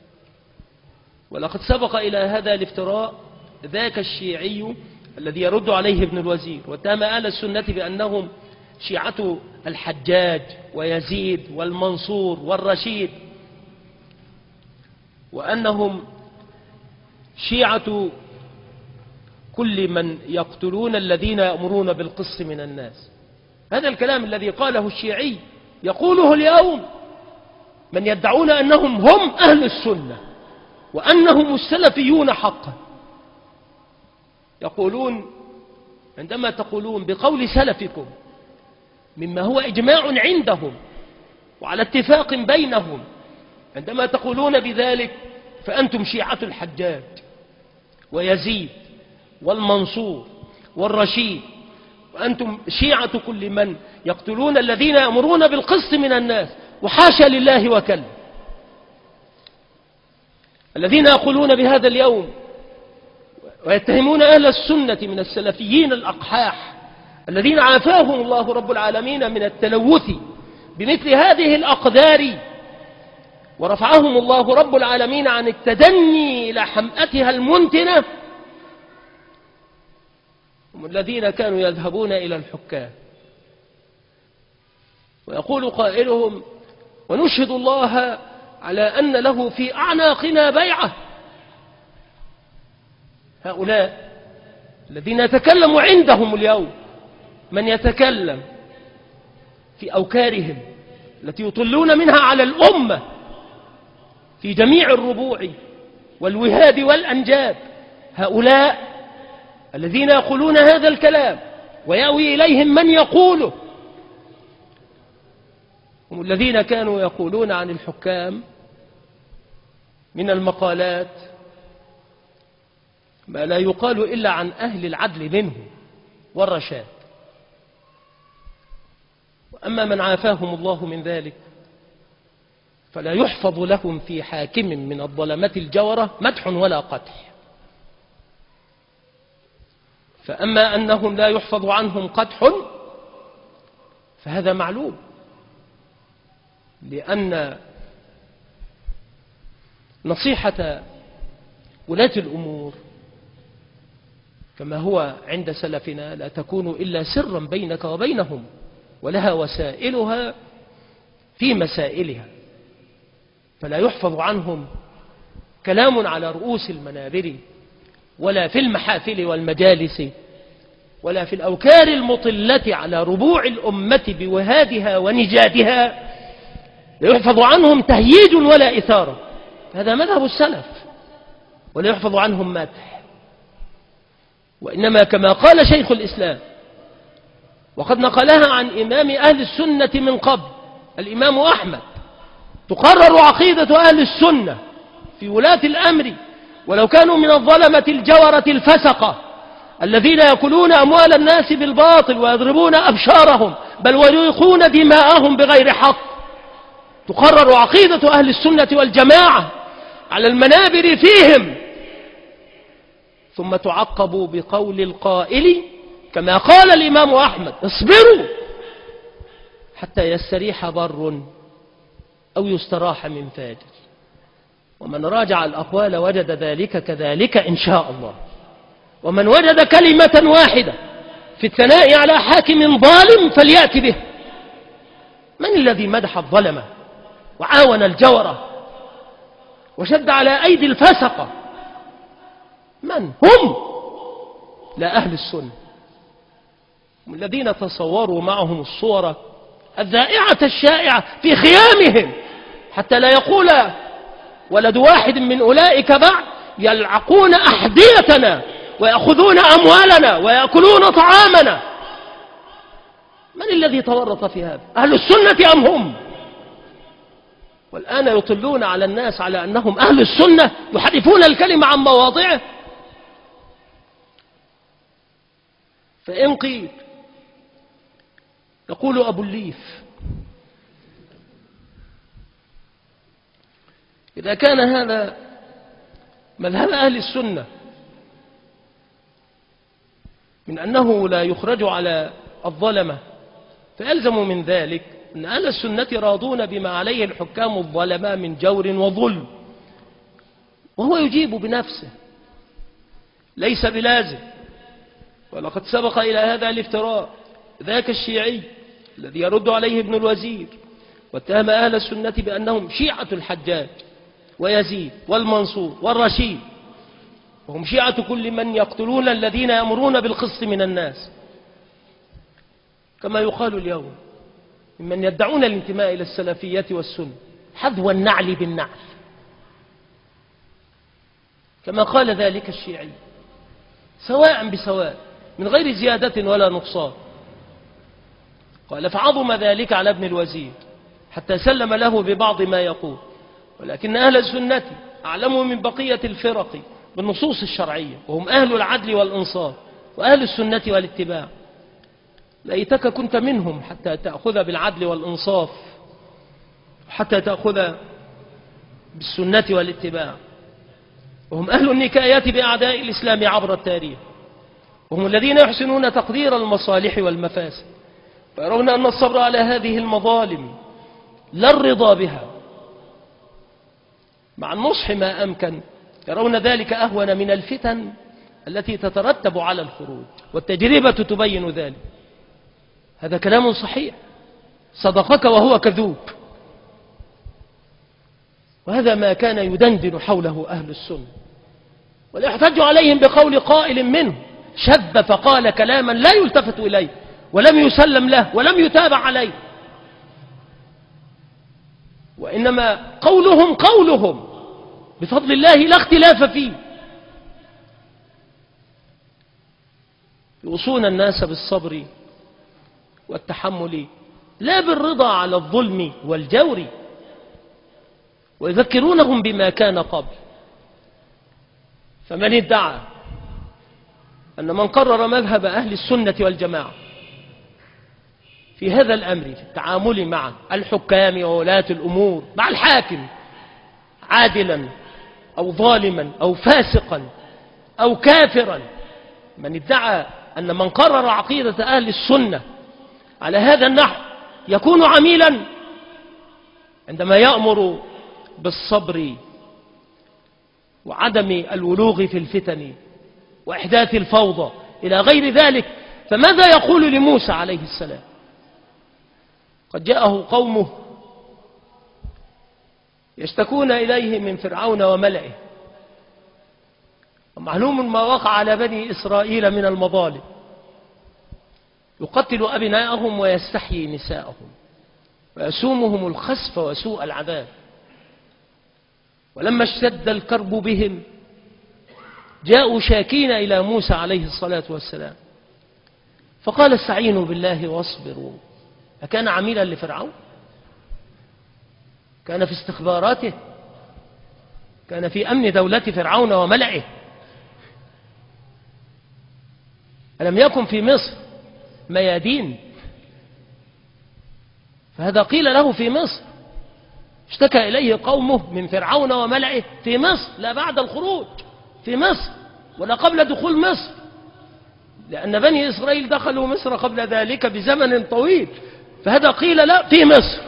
ولقد سبق إلى هذا الافتراء ذاك الشيعي الذي يرد عليه ابن الوزير، واتهم أهل السنة بأنهم شيعة الحجاج ويزيد والمنصور والرشيد، وأنهم شيعة كل من يقتلون الذين يأمرون بالقسط من الناس. هذا الكلام الذي قاله الشيعي يقوله اليوم من يدعون أنهم هم أهل السنة وأنهم السلفيون حقا. يقولون عندما تقولون بقول سلفكم مما هو إجماع عندهم وعلى اتفاق بينهم، عندما تقولون بذلك فأنتم شيعة الحجاج ويزيد والمنصور والرشيد، وأنتم شيعة كل من يقتلون الذين يأمرون بالقسط من الناس. وحاشا لله وكلا الذين يقولون بهذا اليوم ويتهمون أهل السنة من السلفيين الأقحاح الذين عافاهم الله رب العالمين من التلوث بمثل هذه الأقدار، ورفعهم الله رب العالمين عن التدني إلى حمأتها المنتنة، هم الذين كانوا يذهبون إلى الحكام. ويقول قائلهم: ونشهد الله على أن له في أعناقنا بيعة. هؤلاء الذين يتكلم عندهم اليوم من يتكلم في أوكارهم التي يطلون منها على الأمة في جميع الربوع والوهاد والأنجاب، هؤلاء الذين يقولون هذا الكلام ويأوي إليهم من يقوله هم الذين كانوا يقولون عن الحكام من المقالات ما لا يقال إلا عن أهل العدل منهم والرشاد. وأما من عافاهم الله من ذلك فلا يحفظ لهم في حاكم من الظلمة الجورة مدح ولا قدح. فأما أنهم لا يحفظ عنهم قدح فهذا معلوم، لأن نصيحة ولاة الأمور كما هو عند سلفنا لا تكون إلا سرا بينك وبينهم، ولها وسائلها في مسائلها، فلا يحفظ عنهم كلام على رؤوس المنابر ولا في المحافل والمجالس ولا في الأوكار المطلة على ربوع الأمة بوهادها ونجادها، لا يحفظ عنهم تهييج ولا إثارة. هذا مذهب السلف، ولا يحفظ عنهم مدح. وإنما كما قال شيخ الإسلام وقد نقلها عن إمام أهل السنة من قبل الإمام أحمد: تقرر عقيدة أهل السنة في ولاة الأمر ولو كانوا من الظلمة الجورة الفسقة الذين يأكلون أموال الناس بالباطل ويضربون أبشارهم بل ويريقون دماءهم بغير حق. تقرر عقيدة أهل السنة والجماعة على المنابر فيهم، ثم تعقب بقول القائل كما قال الإمام أحمد: اصبروا حتى يستريح بر أو يستراح من فاجر. ومن راجع الأقوال وجد ذلك كذلك إن شاء الله. ومن وجد كلمة واحدة في الثناء على حاكم ظالم فليأتي به. من الذي مدح الظلمة وعاون الجورة وشد على أيدي الفسقة؟ من هم؟ لا أهل السنة، هم الذين تصوروا معهم الصور الذائعة الشائعة في خيامهم، حتى لا يقول ولد واحد من أولئك بعد: يلعقون أحذيتنا ويأخذون أموالنا ويأكلون طعامنا. من الذي تورط في هذا؟ أهل السنة أم هم؟ والآن يطلون على الناس على أنهم أهل السنة، يحرفون الكلمة عن مواضعه. فإن قيل، يقول أبو الليث: إذا كان هذا مذهب أهل السنة من أنه لا يخرج على الظلمة، فيلزم من ذلك أن أهل السنة راضون بما عليه الحكام الظلمة من جور وظلم. وهو يجيب بنفسه: ليس بلازم، ولقد سبق إلى هذا الافتراء ذاك الشيعي الذي يرد عليه ابن الوزير واتهم أهل السنة بأنهم شيعة الحجاج ويزيد والمنصور والرشيد، وهم شيعة كل من يقتلون الذين يأمرون بالقسط من الناس، كما يقال اليوم ممن يدعون الانتماء إلى السلفية والسنة: حذو النعل بالنعل، كما قال ذلك الشيعي، سواء بسواء من غير زيادة ولا نقصان. قال: فعظم ذلك على ابن الوزير حتى سلم له ببعض ما يقول، ولكن أهل السنة أعلموا من بقية الفرق بالنصوص الشرعية، وهم أهل العدل والإنصاف وأهل السنة والاتباع. ليتك كنت منهم حتى تأخذ بالعدل والإنصاف، حتى تأخذ بالسنة والاتباع. وهم أهل النكايات بأعداء الإسلام عبر التاريخ، وهم الذين يحسنون تقدير المصالح والمفاسد، فيرون أن الصبر على هذه المظالم لا الرضا بها مع النصح ما أمكن، يرون ذلك أهون من الفتن التي تترتب على الخروج، والتجربة تبين ذلك. هذا كلام صحيح، صدقك وهو كذوب. وهذا ما كان يدندن حوله أهل السنة، ولا يحتج عليهم بقول قائل منه شذ فقال كلاما لا يلتفت إليه ولم يسلم له ولم يتابع عليه، وإنما قولهم قولهم بفضل الله لا اختلاف فيه. يوصون الناس بالصبر والتحمل لا بالرضا على الظلم والجور، ويذكرونهم بما كان قبل. فمن ادعى أن من قرر مذهب أهل السنة والجماعة في هذا الأمر في التعامل مع الحكام وولاة الأمور، مع الحاكم عادلا أو ظالما أو فاسقا أو كافرا، من ادعى أن من قرر عقيدة أهل السنة على هذا النحو يكون عميلا عندما يأمر بالصبر وعدم الولوغ في الفتن وإحداث الفوضى إلى غير ذلك، فماذا يقول لموسى عليه السلام؟ قد جاءه قومه يشتكون إليه من فرعون وملئه، ومعلوم ما وقع على بني إسرائيل من المظالم، يقتل أبناءهم ويستحيي نساءهم ويسومهم الخسف وسوء العذاب. ولما اشتد الكرب بهم جاءوا شاكين إلى موسى عليه الصلاة والسلام، فقال استعينوا بالله واصبروا. أكان عميلا لفرعون؟ كان في استخباراته؟ كان في أمن دولة فرعون وملئه؟ ألم يكن في مصر ميادين؟ فهذا قيل له في مصر، اشتكى إليه قومه من فرعون وملئه في مصر، لا بعد الخروج، في مصر ولا قبل دخول مصر، لأن بني إسرائيل دخلوا مصر قبل ذلك بزمن طويل، فهذا قيل لا في مصر.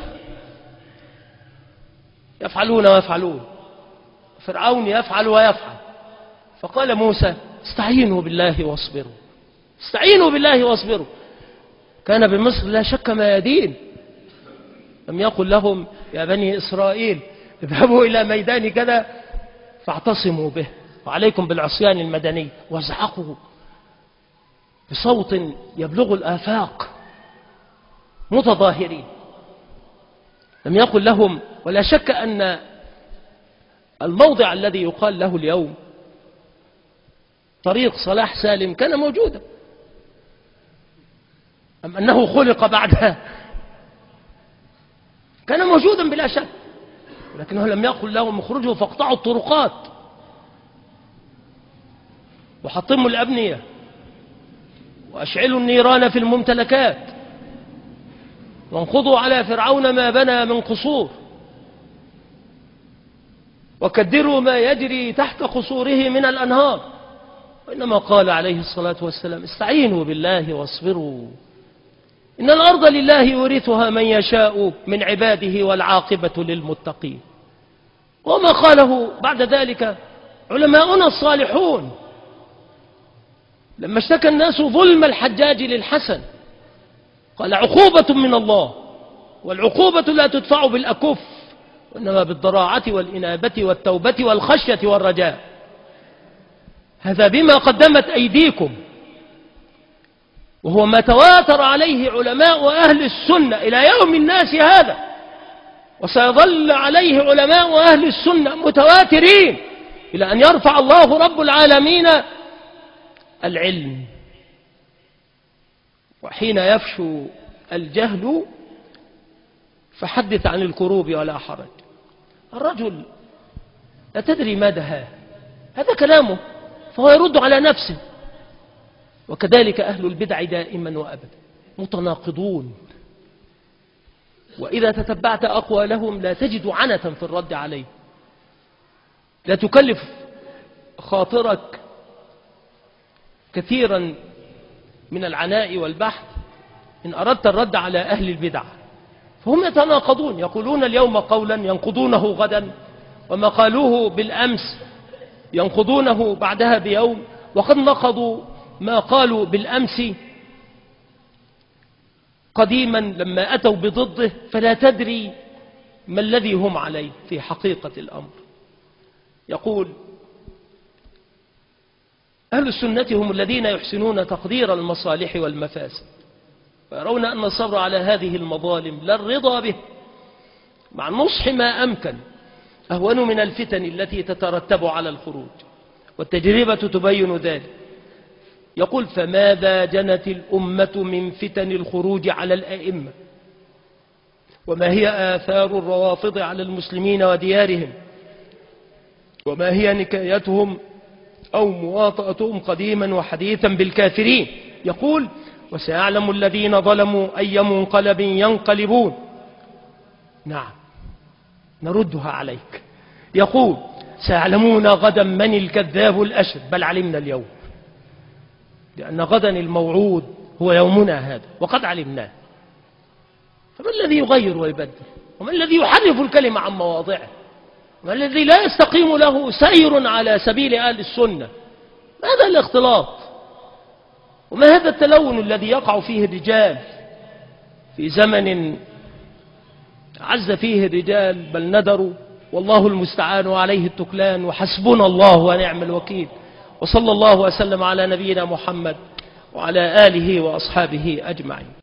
يفعلون ويفعلون، فرعون يفعل ويفعل. فقال موسى استعينوا بالله واصبروا، استعينوا بالله واصبروا. كان بمصر لا شك ميادين، لم يقل لهم يا بني إسرائيل اذهبوا إلى ميدان كذا فاعتصموا به وعليكم بالعصيان المدني، وازعقوا بصوت يبلغ الآفاق متظاهرين. لم يقل لهم، ولا شك أن الموضع الذي يقال له اليوم طريق صلاح سالم كان موجودا، أم أنه خلق بعدها؟ كان موجودا بلا شك، لكنه لم يقل لهم اخرجوا فاقطعوا الطرقات وحطموا الأبنية وأشعلوا النيران في الممتلكات وانقضوا على فرعون ما بنى من قصور وكدروا ما يجري تحت قصوره من الأنهار. وإنما قال عليه الصلاة والسلام استعينوا بالله واصبروا إن الأرض لله يورثها من يشاء من عباده والعاقبة للمتقين. وما قاله بعد ذلك علماؤنا الصالحون لما اشتكى الناس ظلم الحجاج للحسن، قال عقوبة من الله، والعقوبة لا تدفع بالأكف وإنما بالضراعة والإنابة والتوبة والخشية والرجاء. هذا بما قدمت أيديكم، وهو ما تواتر عليه علماء أهل السنة إلى يوم الناس هذا، وسيظل عليه علماء أهل السنة متواترين إلى أن يرفع الله رب العالمين العلم. وحين يفشو الجهل فحدث عن الكروب ولا حرج. الرجل لا تدري ما دهاه، هذا كلامه، فهو يرد على نفسه. وكذلك أهل البدع دائما وأبدا متناقضون، وإذا تتبعت أقوالهم لا تجد عنة في الرد عليه. لا تكلف خاطرك كثيرا من العناء والبحث إن أردت الرد على أهل البدع، فهم يتناقضون، يقولون اليوم قولا ينقضونه غدا، وما قالوه بالأمس ينقضونه بعدها بيوم، وقد نقضوا ما قالوا بالأمس قديما لما أتوا بضده، فلا تدري ما الذي هم عليه في حقيقة الأمر. يقول أهل السنة هم الذين يحسنون تقدير المصالح والمفاسد، ويرون أن الصبر على هذه المظالم لا الرضا به مع النصح ما أمكن أهون من الفتن التي تترتب على الخروج، والتجربة تبين ذلك. يقول فماذا جنت الأمة من فتن الخروج على الأئمة، وما هي آثار الروافض على المسلمين وديارهم، وما هي نكايتهم أو مواطأتهم قديما وحديثا بالكافرين. يقول وسيعلم الذين ظلموا أي منقلب ينقلبون. نعم نردها عليك. يقول سيعلمون غدا من الكذاب الأشر، بل علمنا اليوم، لأن غدا الموعود هو يومنا هذا وقد علمناه. فما الذي يغير ويبدل؟ وما الذي يحرف الكلمة عن مواضعه؟ وما الذي لا يستقيم له سير على سبيل أهل السنة؟ ما هذا الاختلاط؟ وما هذا التلون الذي يقع فيه الرجال في زمن عز فيه الرجال بل ندروا، والله المستعان وعليه التكلان، وحسبنا الله ونعم الوكيل. وصلى الله وسلم على نبينا محمد وعلى آله وأصحابه أجمعين.